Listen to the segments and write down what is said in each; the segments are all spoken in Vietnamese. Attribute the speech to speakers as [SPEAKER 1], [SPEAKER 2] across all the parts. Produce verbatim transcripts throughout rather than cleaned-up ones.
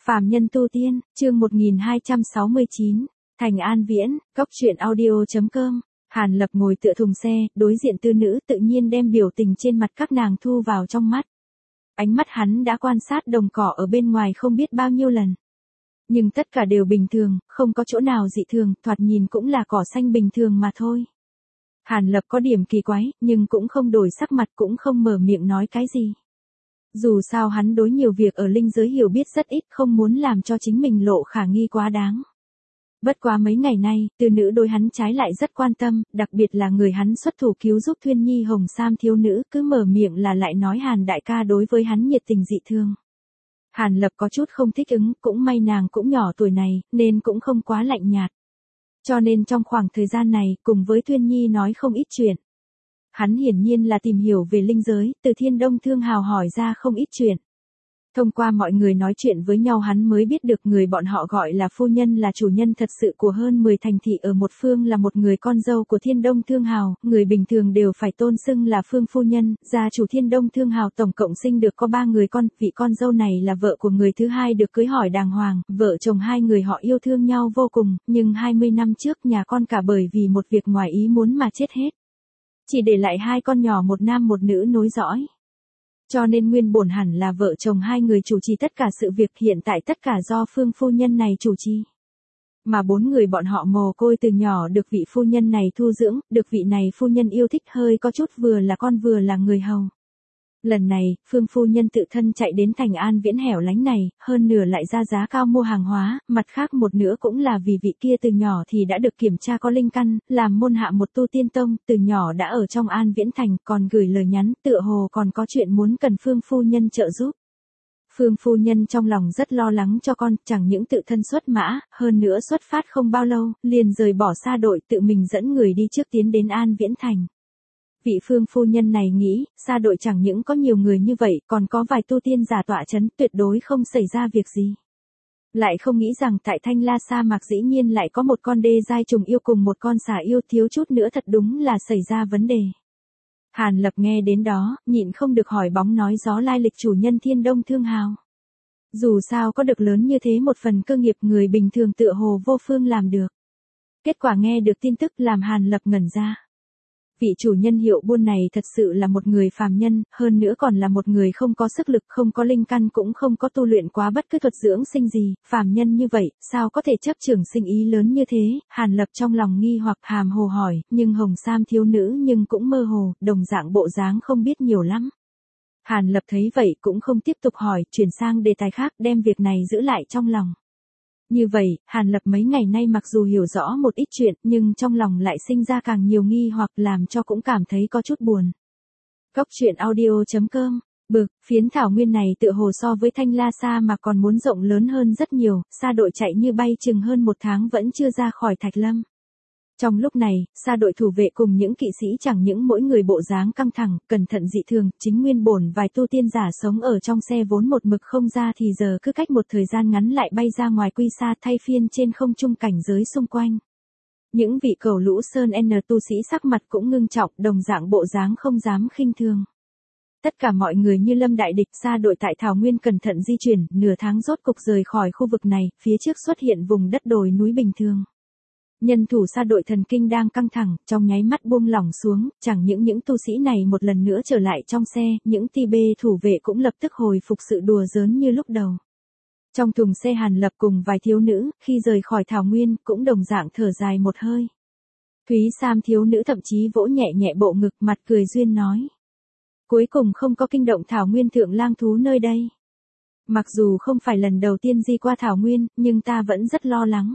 [SPEAKER 1] Phàm nhân tu tiên, chương một nghìn hai trăm sáu mươi chín, Thành An Viễn, cốc truyện audio chấm com. Hàn Lập ngồi tựa thùng xe, đối diện tư nữ tự nhiên đem biểu tình trên mặt các nàng thu vào trong mắt. Ánh mắt hắn đã quan sát đồng cỏ ở bên ngoài không biết bao nhiêu lần. Nhưng tất cả đều bình thường, không có chỗ nào dị thường, thoạt nhìn cũng là cỏ xanh bình thường mà thôi. Hàn Lập có điểm kỳ quái, nhưng cũng không đổi sắc mặt, cũng không mở miệng nói cái gì. Dù sao hắn đối nhiều việc ở linh giới hiểu biết rất ít, không muốn làm cho chính mình lộ khả nghi quá đáng. Bất quá mấy ngày nay, tư nữ đối hắn trái lại rất quan tâm, đặc biệt là người hắn xuất thủ cứu giúp Thuyên Nhi Hồng Sam thiếu nữ, cứ mở miệng là lại nói Hàn đại ca đối với hắn nhiệt tình dị thương. Hàn Lập có chút không thích ứng, cũng may nàng cũng nhỏ tuổi này, nên cũng không quá lạnh nhạt. Cho nên trong khoảng thời gian này, cùng với Thuyên Nhi nói không ít chuyện. Hắn hiển nhiên là tìm hiểu về linh giới, từ Thiên Đông Thương Hào hỏi ra không ít chuyện. Thông qua mọi người nói chuyện với nhau hắn mới biết được người bọn họ gọi là phu nhân là chủ nhân thật sự của hơn mười thành thị ở một phương, là một người con dâu của Thiên Đông Thương Hào, người bình thường đều phải tôn xưng là phương phu nhân. Gia chủ Thiên Đông Thương Hào tổng cộng sinh được có ba người con, vị con dâu này là vợ của người thứ hai được cưới hỏi đàng hoàng, vợ chồng hai người họ yêu thương nhau vô cùng, nhưng hai mươi năm trước nhà con cả bởi vì một việc ngoài ý muốn mà chết hết. Chỉ để lại hai con nhỏ một nam một nữ nối dõi. Cho nên nguyên bổn hẳn là vợ chồng hai người chủ trì tất cả sự việc, hiện tại tất cả do phương phu nhân này chủ trì. Mà bốn người bọn họ mồ côi từ nhỏ được vị phu nhân này thu dưỡng, được vị này phu nhân yêu thích, hơi có chút vừa là con vừa là người hầu. Lần này, phương phu nhân tự thân chạy đến Thành An Viễn hẻo lánh này, hơn nửa lại ra giá cao mua hàng hóa, mặt khác một nửa cũng là vì vị kia từ nhỏ thì đã được kiểm tra có linh căn, làm môn hạ một tu tiên tông, từ nhỏ đã ở trong An Viễn Thành, còn gửi lời nhắn, tựa hồ còn có chuyện muốn cần phương phu nhân trợ giúp. Phương phu nhân trong lòng rất lo lắng cho con, chẳng những tự thân xuất mã, hơn nữa xuất phát không bao lâu, liền rời bỏ xa đội, tự mình dẫn người đi trước tiến đến An Viễn Thành. Vị phương phu nhân này nghĩ, xa đội chẳng những có nhiều người như vậy, còn có vài tu tiên giả tọa chấn, tuyệt đối không xảy ra việc gì. Lại không nghĩ rằng tại Thanh La sa mạc dĩ nhiên lại có một con đê giai trùng yêu cùng một con xà yêu, thiếu chút nữa thật đúng là xảy ra vấn đề. Hàn Lập nghe đến đó, nhịn không được hỏi bóng nói gió lai lịch chủ nhân Thiên Đông Thương Hào. Dù sao có được lớn như thế một phần cơ nghiệp, người bình thường tựa hồ vô phương làm được. Kết quả nghe được tin tức làm Hàn Lập ngẩn ra. Vị chủ nhân hiệu buôn này thật sự là một người phàm nhân, hơn nữa còn là một người không có sức lực, không có linh căn, cũng không có tu luyện quá bất cứ thuật dưỡng sinh gì, phàm nhân như vậy, sao có thể chấp trưởng sinh ý lớn như thế. Hàn Lập trong lòng nghi hoặc hàm hồ hỏi, nhưng Hồng Sam thiếu nữ nhưng cũng mơ hồ, đồng dạng bộ dáng không biết nhiều lắm. Hàn Lập thấy vậy cũng không tiếp tục hỏi, chuyển sang đề tài khác, đem việc này giữ lại trong lòng. Như vậy, Hàn Lập mấy ngày nay mặc dù hiểu rõ một ít chuyện, nhưng trong lòng lại sinh ra càng nhiều nghi hoặc, làm cho cũng cảm thấy có chút buồn. Cốc truyện audio chấm com. Bực, phiến thảo nguyên này tựa hồ so với Thanh La Sa mà còn muốn rộng lớn hơn rất nhiều, xa đội chạy như bay chừng hơn một tháng vẫn chưa ra khỏi Thạch Lâm. Trong lúc này, xa đội thủ vệ cùng những kỵ sĩ chẳng những mỗi người bộ dáng căng thẳng, cẩn thận dị thường, chính nguyên bổn vài tu tiên giả sống ở trong xe vốn một mực không ra thì giờ cứ cách một thời gian ngắn lại bay ra ngoài quy xa, thay phiên trên không trung cảnh giới xung quanh. Những vị cẩu lũ sơn N tu sĩ sắc mặt cũng ngưng trọng, đồng dạng bộ dáng không dám khinh thường. Tất cả mọi người như lâm đại địch, xa đội tại Thảo Nguyên cẩn thận di chuyển, nửa tháng rốt cục rời khỏi khu vực này, phía trước xuất hiện vùng đất đồi núi bình thường. Nhân thủ xa đội thần kinh đang căng thẳng, trong nháy mắt buông lỏng xuống, chẳng những những tu sĩ này một lần nữa trở lại trong xe, những ti bê thủ vệ cũng lập tức hồi phục sự đùa giỡn như lúc đầu. Trong thùng xe Hàn Lập cùng vài thiếu nữ, khi rời khỏi Thảo Nguyên, cũng đồng dạng thở dài một hơi. Thúy Sam thiếu nữ thậm chí vỗ nhẹ nhẹ bộ ngực, mặt cười duyên nói. Cuối cùng không có kinh động Thảo Nguyên thượng lang thú nơi đây. Mặc dù không phải lần đầu tiên di qua Thảo Nguyên, nhưng ta vẫn rất lo lắng.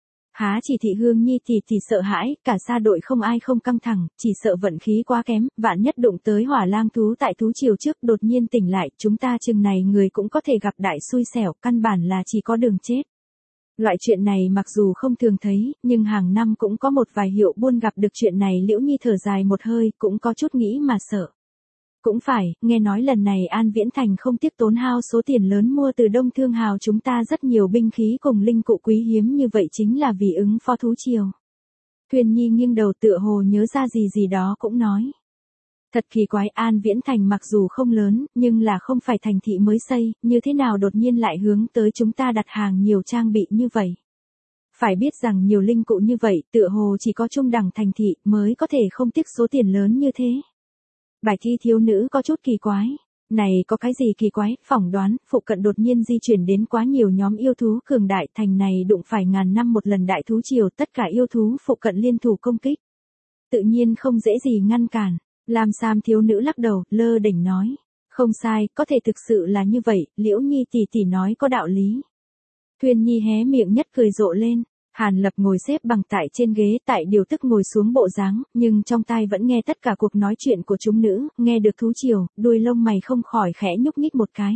[SPEAKER 1] Há chỉ thị Hương Nhi thì thì sợ hãi, cả xa đội không ai không căng thẳng, chỉ sợ vận khí quá kém, vạn nhất đụng tới hỏa lang thú tại thú triều trước đột nhiên tỉnh lại, chúng ta chừng này người cũng có thể gặp đại xui xẻo, căn bản là chỉ có đường chết. Loại chuyện này mặc dù không thường thấy, nhưng hàng năm cũng có một vài hiệu buôn gặp được chuyện này. Liễu Nhi thở dài một hơi, cũng có chút nghĩ mà sợ. Cũng phải, nghe nói lần này An Viễn Thành không tiếc tốn hao số tiền lớn mua từ Đông Thương Hào chúng ta rất nhiều binh khí cùng linh cụ quý hiếm như vậy chính là vì ứng phó thú triều. Thuyền Nhi nghiêng đầu tựa hồ nhớ ra gì gì đó cũng nói. Thật kỳ quái, An Viễn Thành mặc dù không lớn, nhưng là không phải thành thị mới xây, như thế nào đột nhiên lại hướng tới chúng ta đặt hàng nhiều trang bị như vậy. Phải biết rằng nhiều linh cụ như vậy, tựa hồ chỉ có trung đẳng thành thị mới có thể không tiếc số tiền lớn như thế. Bạch y thiếu nữ có chút kỳ quái. Này có cái gì kỳ quái, phỏng đoán, phụ cận đột nhiên di chuyển đến quá nhiều nhóm yêu thú cường đại, thành này đụng phải ngàn năm một lần đại thú triều, tất cả yêu thú phụ cận liên thủ công kích. Tự nhiên không dễ gì ngăn cản. Lam Sam thiếu nữ lắc đầu, lơ đỉnh nói. Không sai, có thể thực sự là như vậy, Liễu Nhi tỷ tỷ nói có đạo lý. Thuyên Nhi hé miệng nhất cười rộ lên. Hàn Lập ngồi xếp bằng tại trên ghế, tại điều tức ngồi xuống bộ dáng, nhưng trong tai vẫn nghe tất cả cuộc nói chuyện của chúng nữ, nghe được thú triều, đuôi lông mày không khỏi khẽ nhúc nhích một cái.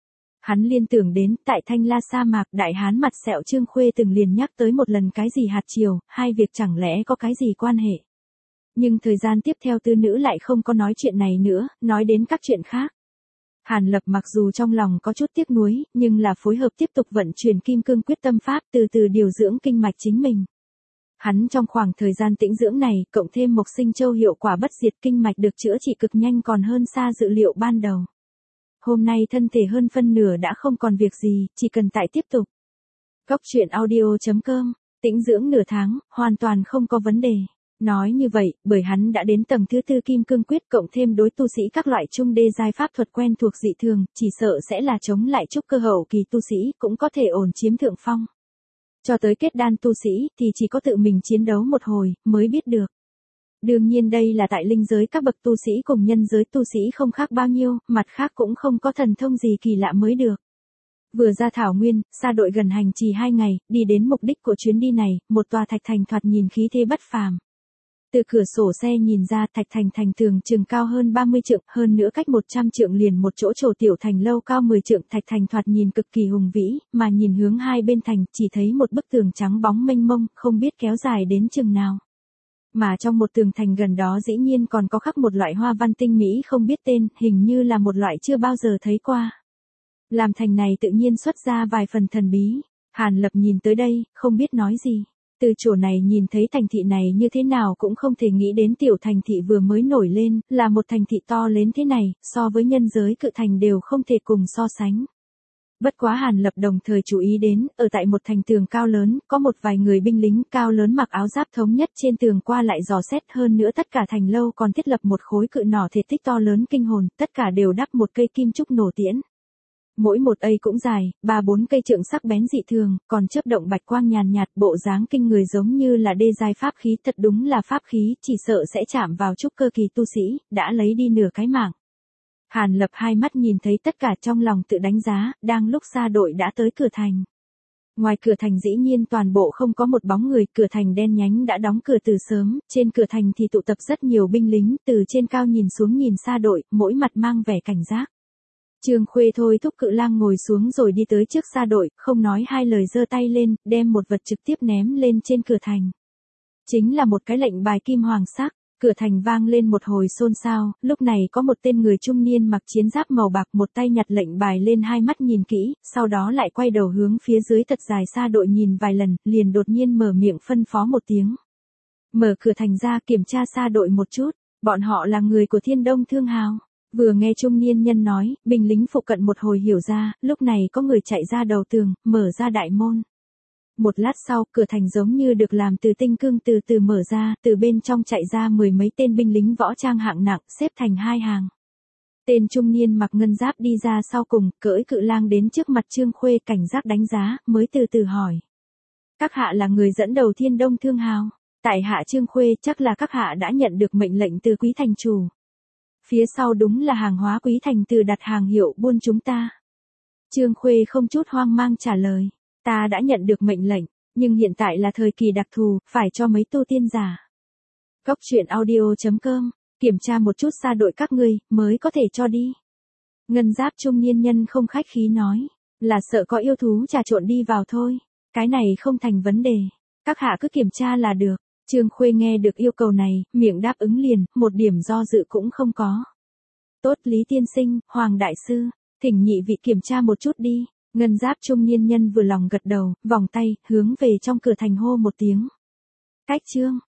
[SPEAKER 1] Hắn liên tưởng đến, tại Thanh La sa mạc, đại hán mặt sẹo Trương Khuê từng liền nhắc tới một lần cái gì hạt triều, hai việc chẳng lẽ có cái gì quan hệ. Nhưng thời gian tiếp theo tư nữ lại không có nói chuyện này nữa, nói đến các chuyện khác. Hàn Lập mặc dù trong lòng có chút tiếc nuối, nhưng là phối hợp tiếp tục vận chuyển kim cương quyết tâm pháp, từ từ điều dưỡng kinh mạch chính mình. Hắn trong khoảng thời gian tĩnh dưỡng này, cộng thêm Mộc Sinh Châu hiệu quả bất diệt, kinh mạch được chữa trị cực nhanh còn hơn xa dự liệu ban đầu. Hôm nay thân thể hơn phân nửa đã không còn việc gì, chỉ cần tại tiếp tục. Góc truyện audio chấm com, tĩnh dưỡng nửa tháng, hoàn toàn không có vấn đề. Nói như vậy, bởi hắn đã đến tầng thứ tư kim cương quyết, cộng thêm đối tu sĩ các loại trung đê giai pháp thuật quen thuộc dị thường, chỉ sợ sẽ là chống lại trúc cơ hậu kỳ tu sĩ, cũng có thể ổn chiếm thượng phong. Cho tới kết đan tu sĩ, thì chỉ có tự mình chiến đấu một hồi, mới biết được. Đương nhiên đây là tại linh giới các bậc tu sĩ cùng nhân giới tu sĩ không khác bao nhiêu, mặt khác cũng không có thần thông gì kỳ lạ mới được. Vừa ra thảo nguyên, xa đội gần hành trì hai ngày, đi đến mục đích của chuyến đi này, một tòa thạch thành thoạt nhìn khí thế bất phàm. Từ cửa sổ xe nhìn ra, thạch thành thành tường chừng cao hơn ba mươi trượng, hơn nữa cách một trăm trượng liền một chỗ trổ tiểu thành lâu cao mười trượng, thạch thành thoạt nhìn cực kỳ hùng vĩ, mà nhìn hướng hai bên thành, chỉ thấy một bức tường trắng bóng mênh mông, không biết kéo dài đến chừng nào. Mà trong một tường thành gần đó dĩ nhiên còn có khắc một loại hoa văn tinh mỹ không biết tên, hình như là một loại chưa bao giờ thấy qua. Làm thành này tự nhiên xuất ra vài phần thần bí. Hàn Lập nhìn tới đây, không biết nói gì. Từ chỗ này nhìn thấy thành thị này như thế nào cũng không thể nghĩ đến tiểu thành thị vừa mới nổi lên, là một thành thị to lớn thế này, so với nhân giới cự thành đều không thể cùng so sánh. Bất quá Hàn Lập đồng thời chú ý đến, ở tại một thành tường cao lớn, có một vài người binh lính cao lớn mặc áo giáp thống nhất trên tường qua lại dò xét, hơn nữa tất cả thành lâu còn thiết lập một khối cự nỏ thể tích to lớn kinh hồn, tất cả đều đắp một cây kim trúc nổ tiễn. Mỗi một ây cũng dài, ba bốn cây trượng sắc bén dị thường, còn chớp động bạch quang nhàn nhạt, bộ dáng kinh người giống như là đê giai pháp khí, thật đúng là pháp khí, chỉ sợ sẽ chạm vào trúc cơ kỳ tu sĩ, đã lấy đi nửa cái mạng. Hàn Lập hai mắt nhìn thấy tất cả trong lòng tự đánh giá, đang lúc xa đội đã tới cửa thành. Ngoài cửa thành dĩ nhiên toàn bộ không có một bóng người, cửa thành đen nhánh đã đóng cửa từ sớm, trên cửa thành thì tụ tập rất nhiều binh lính, từ trên cao nhìn xuống nhìn xa đội, mỗi mặt mang vẻ cảnh giác. Trương Khuê thôi thúc cự lang ngồi xuống rồi đi tới trước xa đội, không nói hai lời giơ tay lên, đem một vật trực tiếp ném lên trên cửa thành. Chính là một cái lệnh bài kim hoàng sắc, cửa thành vang lên một hồi xôn xao, lúc này có một tên người trung niên mặc chiến giáp màu bạc một tay nhặt lệnh bài lên hai mắt nhìn kỹ, sau đó lại quay đầu hướng phía dưới thật dài xa đội nhìn vài lần, liền đột nhiên mở miệng phân phó một tiếng. Mở cửa thành ra kiểm tra xa đội một chút, bọn họ là người của Thiên Đông Thương Hào. Vừa nghe trung niên nhân nói, binh lính phụ cận một hồi hiểu ra, lúc này có người chạy ra đầu tường, mở ra đại môn. Một lát sau, cửa thành giống như được làm từ tinh cương từ từ mở ra, từ bên trong chạy ra mười mấy tên binh lính võ trang hạng nặng, xếp thành hai hàng. Tên trung niên mặc ngân giáp đi ra sau cùng, cưỡi cự lang đến trước mặt Trương Khuê cảnh giác đánh giá, mới từ từ hỏi. Các hạ là người dẫn đầu Thiên Đông Thương Hào. Tại hạ Trương Khuê, chắc là các hạ đã nhận được mệnh lệnh từ quý thành chủ. Phía sau đúng là hàng hóa quý thành từ đặt hàng hiệu buôn chúng ta. Trương Khuê không chút hoang mang trả lời. Ta đã nhận được mệnh lệnh, nhưng hiện tại là thời kỳ đặc thù, phải cho mấy tu tiên giả. Góc truyện audio chấm com, kiểm tra một chút xa đội các ngươi, mới có thể cho đi. Ngân giáp trung niên nhân không khách khí nói, là sợ có yêu thú trà trộn đi vào thôi. Cái này không thành vấn đề, các hạ cứ kiểm tra là được. Trương Khuê nghe được yêu cầu này, miệng đáp ứng liền, một điểm do dự cũng không có. Tốt Lý tiên sinh, Hoàng đại sư, thỉnh nhị vị kiểm tra một chút đi. Ngân giáp trung niên nhân vừa lòng gật đầu, vòng tay, hướng về trong cửa thành hô một tiếng. Cách trương,